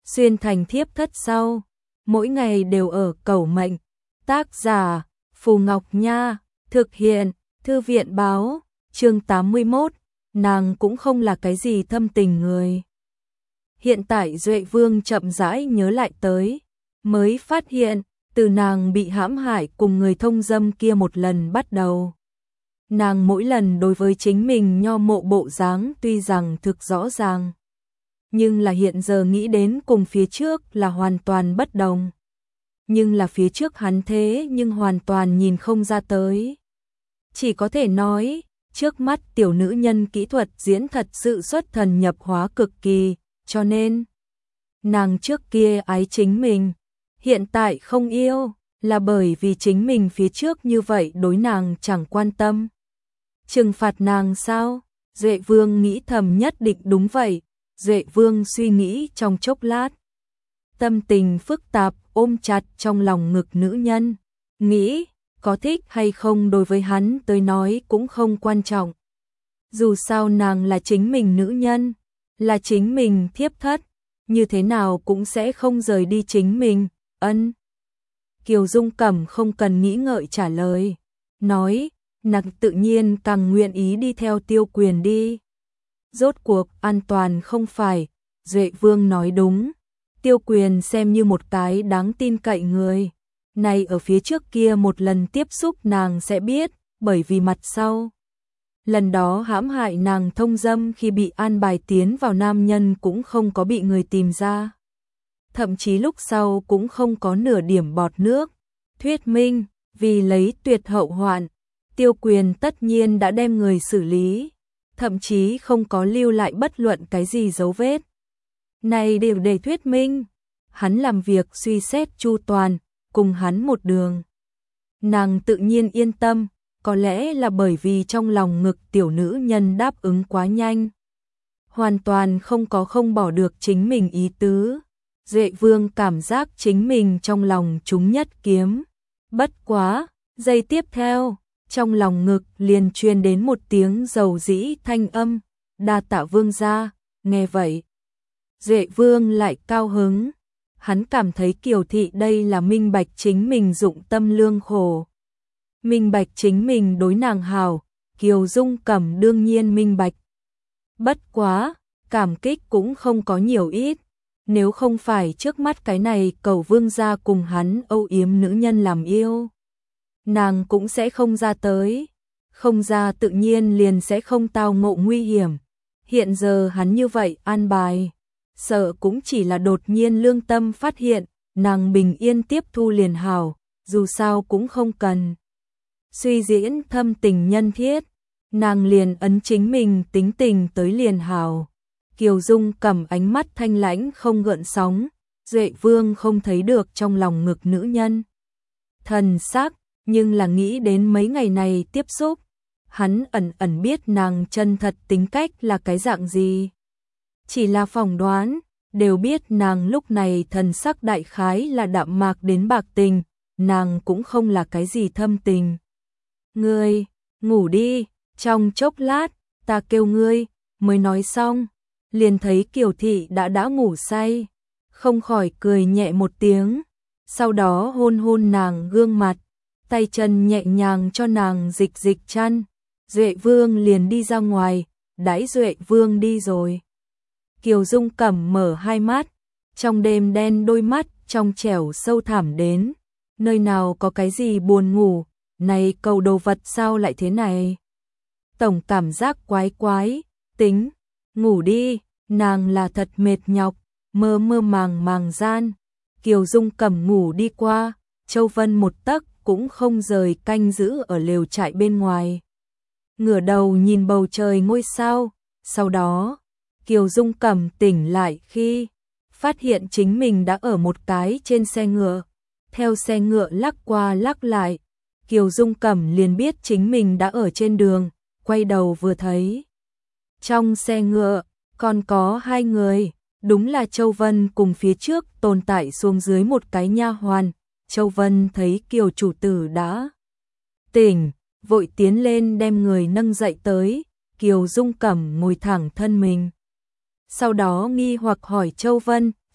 xuyên thành thiếp thất sau, mỗi ngày đều ở cầu mệnh. Tác giả Phù Ngọc Nha, thực hiện Thư viện báo, chương 81, nàng cũng không là cái gì thâm tình người. Hiện tại Duệ Vương chậm rãi nhớ lại tới, mới phát hiện, từ nàng bị hãm hại cùng người thông dâm kia một lần bắt đầu. Nàng mỗi lần đối với chính mình nho mộ bộ dáng tuy rằng thực rõ ràng, nhưng là hiện giờ nghĩ đến cùng phía trước là hoàn toàn bất đồng. Nhưng là phía trước hắn thế nhưng hoàn toàn nhìn không ra tới. Chỉ có thể nói, trước mắt tiểu nữ nhân kỹ thuật diễn thật sự xuất thần nhập hóa cực kỳ, cho nên nàng trước kia ái chính mình, hiện tại không yêu, là bởi vì chính mình phía trước như vậy đối nàng chẳng quan tâm. Trừng phạt nàng sao? Duệ Vương nghĩ thầm nhất định đúng vậy. Duệ Vương suy nghĩ trong chốc lát, tâm tình phức tạp ôm chặt trong lòng ngực nữ nhân, nghĩ có thích hay không đối với hắn tới nói cũng không quan trọng. Dù sao nàng là chính mình nữ nhân, là chính mình thiếp thất, như thế nào cũng sẽ không rời đi chính mình. Ân. Kiều Dung Cẩm không cần nghĩ ngợi trả lời, nói, nàng tự nhiên càng nguyện ý đi theo Tiêu Quyền đi. Rốt cuộc an toàn không phải, Duệ Vương nói đúng, Tiêu Quyền xem như một cái đáng tin cậy người. Này ở phía trước kia một lần tiếp xúc nàng sẽ biết, bởi vì mặt sau. Lần đó hãm hại nàng thông dâm khi bị an bài tiến vào nam nhân cũng không có bị người tìm ra. Thậm chí lúc sau cũng không có nửa điểm bọt nước. Thuyết minh, vì lấy tuyệt hậu hoạn, Tiêu Quyền tất nhiên đã đem người xử lý, thậm chí không có lưu lại bất luận cái gì dấu vết. Này đều để thuyết minh, hắn làm việc suy xét chu toàn, cùng hắn một đường. Nàng tự nhiên yên tâm, có lẽ là bởi vì trong lòng ngực tiểu nữ nhân đáp ứng quá nhanh. Hoàn toàn không có không bỏ được chính mình ý tứ. Duệ Vương cảm giác chính mình trong lòng trúng nhất kiếm. Bất quá, giây tiếp theo, trong lòng ngực liền truyền đến một tiếng dầu dĩ thanh âm, đa tạ vương gia. Nghe vậy, Duệ Vương lại cao hứng, hắn cảm thấy Kiều thị đây là minh bạch chính mình dụng tâm lương khổ, minh bạch chính mình đối nàng hảo. Kiều Dung Cẩm đương nhiên minh bạch. Bất quá, cảm kích cũng không có nhiều ít, nếu không phải trước mắt cái này cầu vương gia cùng hắn âu yếm nữ nhân làm yêu, nàng cũng sẽ không ra tới, không ra tự nhiên liền sẽ không tao ngộ nguy hiểm. Hiện giờ hắn như vậy an bài, sợ cũng chỉ là đột nhiên lương tâm phát hiện, nàng bình yên tiếp thu liền hảo, dù sao cũng không cần suy diễn thâm tình nhân thiết, nàng liền ấn chính mình tính tình tới liền hảo. Kiều Dung cầm ánh mắt thanh lãnh không gợn sóng, Duệ Vương không thấy được trong lòng ngực nữ nhân thần sắc, nhưng là nghĩ đến mấy ngày này tiếp xúc, hắn ẩn ẩn biết nàng chân thật tính cách là cái dạng gì. Chỉ là phỏng đoán, đều biết nàng lúc này thần sắc đại khái là đạm mạc đến bạc tình, nàng cũng không là cái gì thâm tình. Ngươi, ngủ đi, trong chốc lát, ta kêu ngươi, mới nói xong, liền thấy Kiều thị đã ngủ say, không khỏi cười nhẹ một tiếng, sau đó hôn hôn nàng gương mặt, tay chân nhẹ nhàng cho nàng dịch dịch chăn. Duệ Vương liền đi ra ngoài, đãi Duệ Vương đi rồi, Kiều Dung Cẩm mở hai mắt, trong đêm đen đôi mắt trong trẻo sâu thẳm đến, nơi nào có cái gì buồn ngủ, này cầu đồ vật sao lại thế này. Tổng cảm giác quái quái, tính, ngủ đi, nàng là thật mệt nhọc, mơ mơ màng màng gian. Kiều Dung Cẩm ngủ đi qua, Châu Vân một tấc cũng không rời canh giữ ở lều trại bên ngoài. Ngửa đầu nhìn bầu trời ngôi sao, sau đó, Kiều Dung Cẩm tỉnh lại khi phát hiện chính mình đã ở một cái trên xe ngựa. Theo xe ngựa lắc qua lắc lại, Kiều Dung Cẩm liền biết chính mình đã ở trên đường, quay đầu vừa thấy. Trong xe ngựa, còn có hai người, đúng là Châu Vân cùng phía trước tồn tại xuống dưới một cái nha hoàn. Châu Vân thấy Kiều chủ tử đã tỉnh, vội tiến lên đem người nâng dậy tới, Kiều Dung Cẩm ngồi thẳng thân mình. Sau đó nghi hoặc hỏi Châu Vân,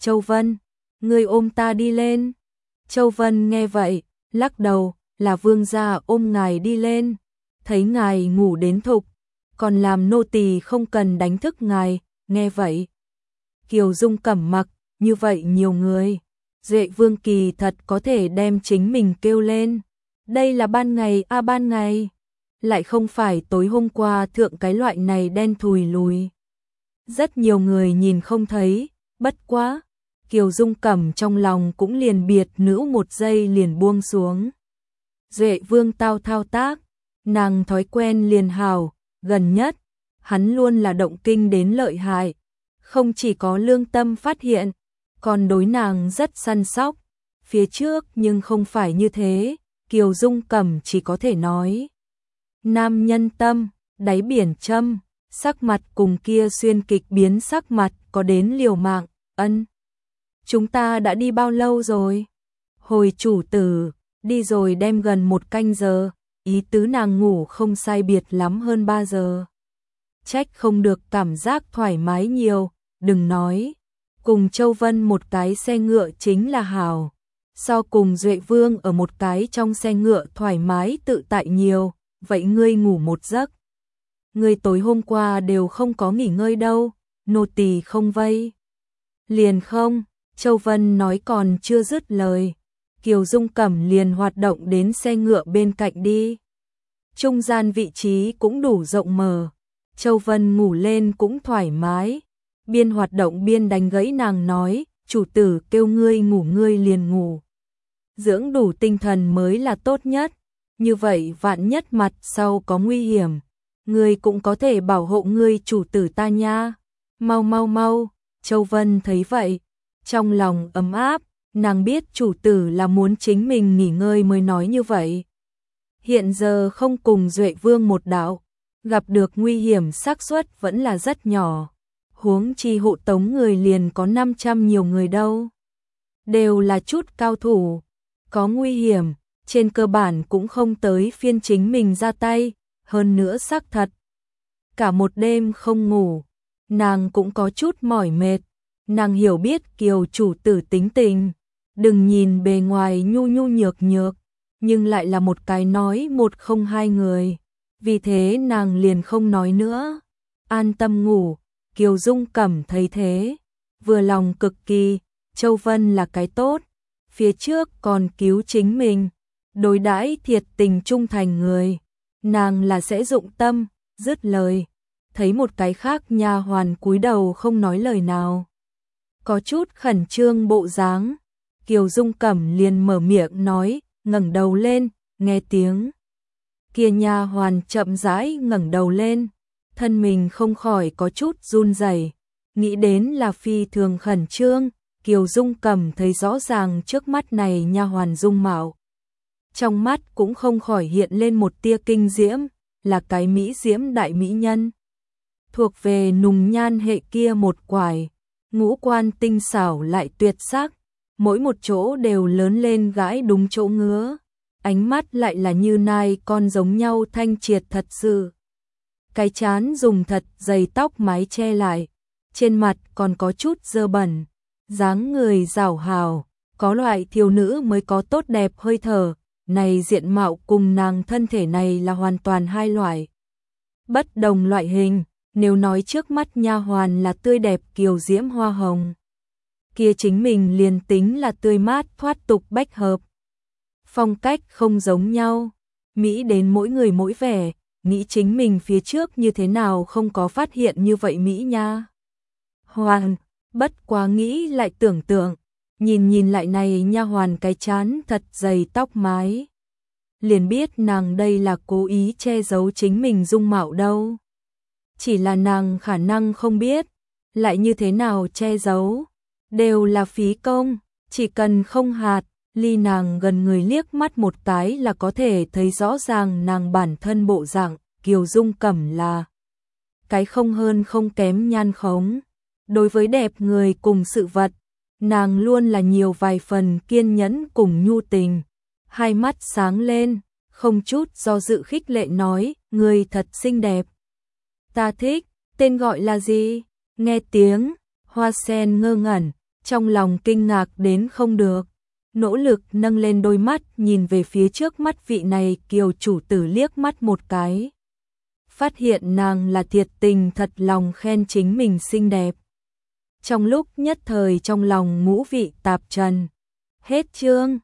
Châu Vân, ngươi ôm ta đi lên. Châu Vân nghe vậy, lắc đầu, là vương gia ôm ngài đi lên, thấy ngài ngủ đến thục, còn làm nô tỳ không cần đánh thức ngài, nghe vậy. Kiều Dung Cẩm mặc, như vậy nhiều người, Duệ Vương kỳ thật có thể đem chính mình kêu lên. Đây là ban ngày ban ngày, lại không phải tối hôm qua thượng cái loại này đen thùi lùi. Rất nhiều người nhìn không thấy, bất quá, Kiều Dung Cẩm trong lòng cũng liền biệt nữ một giây liền buông xuống. Duệ Vương thao tác, nàng thói quen liền hào, gần nhất, hắn luôn là động kinh đến lợi hại, không chỉ có lương tâm phát hiện, còn đối nàng rất săn sóc. Phía trước nhưng không phải như thế, Kiều Dung Cẩm chỉ có thể nói. Nam nhân tâm, đáy biển châm, sắc mặt cùng kia xuyên kịch biến sắc mặt có đến liều mạng, ân. Chúng ta đã đi bao lâu rồi? Hồi chủ tử, đi rồi đem gần 1 canh giờ, ý tứ nàng ngủ không sai biệt lắm hơn 3 giờ. Trách không được cảm giác thoải mái nhiều, đừng nói. Cùng Châu Vân một cái xe ngựa chính là hảo. So cùng Duệ Vương ở một cái trong xe ngựa thoải mái tự tại nhiều, vậy ngươi ngủ một giấc. Ngươi tối hôm qua đều không có nghỉ ngơi đâu, nô tỳ không vây. Liền không, Châu Vân nói còn chưa dứt lời. Kiều Dung Cẩm liền hoạt động đến xe ngựa bên cạnh đi. Trung gian vị trí cũng đủ rộng mở. Châu Vân ngủ lên cũng thoải mái. Biên hoạt động biên đánh gãy nàng nói, chủ tử kêu ngươi ngủ ngươi liền ngủ. Dưỡng đủ tinh thần mới là tốt nhất. Như vậy vạn nhất mặt sau có nguy hiểm, ngươi cũng có thể bảo hộ ngươi chủ tử ta nha. Mau mau mau, Châu Vân thấy vậy, trong lòng ấm áp, nàng biết chủ tử là muốn chính mình nghỉ ngơi mới nói như vậy. Hiện giờ không cùng Duệ Vương một đạo, gặp được nguy hiểm xác suất vẫn là rất nhỏ. Huống chi hộ tống người liền có 500 nhiều người đâu. Đều là chút cao thủ, có nguy hiểm, trên cơ bản cũng không tới phiên chính mình ra tay, hơn nữa xác thật. Cả một đêm không ngủ, nàng cũng có chút mỏi mệt, nàng hiểu biết Kiều chủ tử tính tình, đừng nhìn bề ngoài nhu nhu nhược nhược, nhưng lại là một cái nói một không hai người, vì thế nàng liền không nói nữa, an tâm ngủ. Kiều Dung Cẩm thấy thế, vừa lòng cực kỳ, Châu Vân là cái tốt, phía trước còn cứu chính mình, đối đãi thiệt tình trung thành người, nàng là sẽ dụng tâm, dứt lời, thấy một cái khác nha hoàn cúi đầu không nói lời nào. Có chút khẩn trương bộ dáng, Kiều Dung Cẩm liền mở miệng nói, ngẩng đầu lên, nghe tiếng. Kia nha hoàn chậm rãi ngẩng đầu lên, thân mình không khỏi có chút run rẩy, nghĩ đến là phi thường khẩn trương, Kiều Dung Cẩm thấy rõ ràng trước mắt này nha hoàn dung mạo. Trong mắt cũng không khỏi hiện lên một tia kinh diễm, là cái mỹ diễm đại mỹ nhân. Thuộc về nùng nhan hệ kia một quải, ngũ quan tinh xảo lại tuyệt sắc, mỗi một chỗ đều lớn lên gãi đúng chỗ ngứa, ánh mắt lại là như nai con giống nhau thanh triệt thật sự. Cái trán dùng thật dày tóc mái che lại, trên mặt còn có chút dơ bẩn, dáng người rảo hào, có loại thiếu nữ mới có tốt đẹp hơi thở, này diện mạo cùng nàng thân thể này là hoàn toàn hai loại. Bất đồng loại hình, nếu nói trước mắt nha hoàn là tươi đẹp kiều diễm hoa hồng, kia chính mình liền tính là tươi mát thoát tục bách hợp. Phong cách không giống nhau, mỹ đến mỗi người mỗi vẻ. Nghĩ chính mình phía trước như thế nào không có phát hiện như vậy Mỹ nha. Hoàn, bất quá nghĩ lại tưởng tượng, nhìn lại này nha hoàn cái chán thật dày tóc mái. Liền biết nàng đây là cố ý che giấu chính mình dung mạo đâu. Chỉ là nàng khả năng không biết, lại như thế nào che giấu, đều là phí công, chỉ cần không hạt, ly nàng gần người liếc mắt một cái là có thể thấy rõ ràng nàng bản thân bộ dạng. Kiều Dung Cẩm là cái không hơn không kém nhan khống. Đối với đẹp người cùng sự vật, nàng luôn là nhiều vài phần kiên nhẫn cùng nhu tình. Hai mắt sáng lên, không chút do dự khích lệ nói, người thật xinh đẹp. Ta thích, tên gọi là gì? Nghe tiếng, Hoa Sen ngơ ngẩn, trong lòng kinh ngạc đến không được, nỗ lực nâng lên đôi mắt nhìn về phía trước mắt vị này kiều chủ tử liếc mắt một cái. Phát hiện nàng là thiệt tình thật lòng khen chính mình xinh đẹp. Trong lúc nhất thời trong lòng ngũ vị tạp trần. Hết chương.